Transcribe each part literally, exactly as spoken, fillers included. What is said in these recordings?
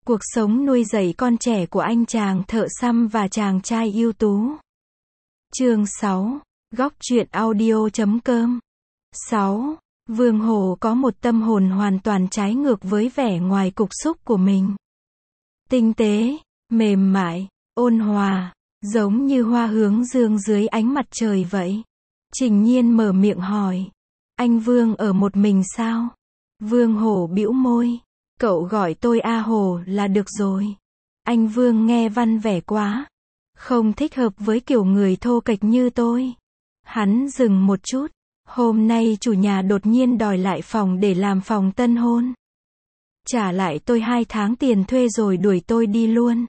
Cuộc sống nuôi dạy con trẻ của anh chàng thợ xăm và chàng trai ưu tú. Chương sáu. Góc truyện audio chấm com. sáu. Vương Hổ có một tâm hồn hoàn toàn trái ngược với vẻ ngoài cục súc của mình. Tinh tế, mềm mại, ôn hòa, giống như hoa hướng dương dưới ánh mặt trời vậy. Trình Nhiên mở miệng hỏi. Anh Vương ở một mình sao? Vương Hổ bĩu môi. Cậu gọi tôi A Hổ là được rồi. Anh Vương nghe văn vẻ quá. Không thích hợp với kiểu người thô kệch như tôi. Hắn dừng một chút. Hôm nay chủ nhà đột nhiên đòi lại phòng để làm phòng tân hôn. Trả lại tôi hai tháng tiền thuê rồi đuổi tôi đi luôn.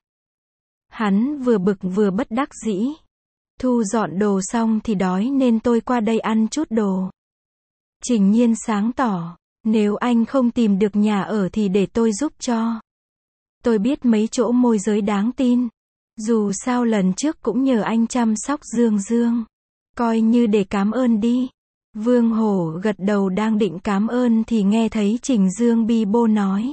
Hắn vừa bực vừa bất đắc dĩ. Thu dọn đồ xong thì đói nên tôi qua đây ăn chút đồ. Trình Nhiên sáng tỏ. Nếu anh không tìm được nhà ở thì để tôi giúp cho. Tôi biết mấy chỗ môi giới đáng tin. Dù sao lần trước cũng nhờ anh chăm sóc Dương Dương. Coi như để cảm ơn đi. Vương Hổ gật đầu đang định cảm ơn thì nghe thấy Trình Dương bi bô nói.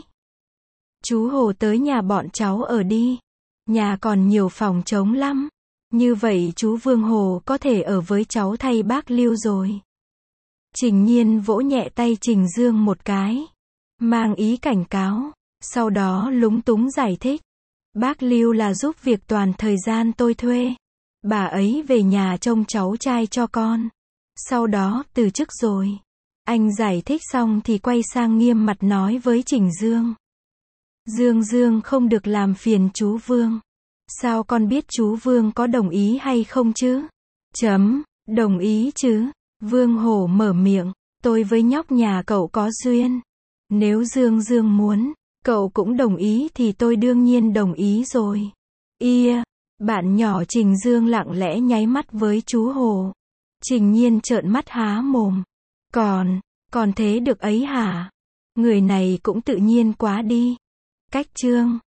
Chú Hổ tới nhà bọn cháu ở đi. Nhà còn nhiều phòng trống lắm. Như vậy chú Vương Hổ có thể ở với cháu thay bác Lưu rồi. Trình Nhiên vỗ nhẹ tay Trình Dương một cái. Mang ý cảnh cáo. Sau đó lúng túng giải thích. Bác Lưu là giúp việc toàn thời gian tôi thuê. Bà ấy về nhà trông cháu trai cho con. Sau đó từ chức rồi. Anh giải thích xong thì quay sang nghiêm mặt nói với Trình Dương. Dương Dương không được làm phiền chú Vương. Sao con biết chú Vương có đồng ý hay không chứ? Chấm, đồng ý chứ. Vương Hổ mở miệng. Tôi với nhóc nhà cậu có duyên. Nếu Dương Dương muốn, cậu cũng đồng ý thì tôi đương nhiên đồng ý rồi. Ia, bạn nhỏ Trình Dương lặng lẽ nháy mắt với chú Hổ. Trình Nhiên trợn mắt há mồm. Còn, còn thế được ấy hả? Người này cũng tự nhiên quá đi. Cách chương.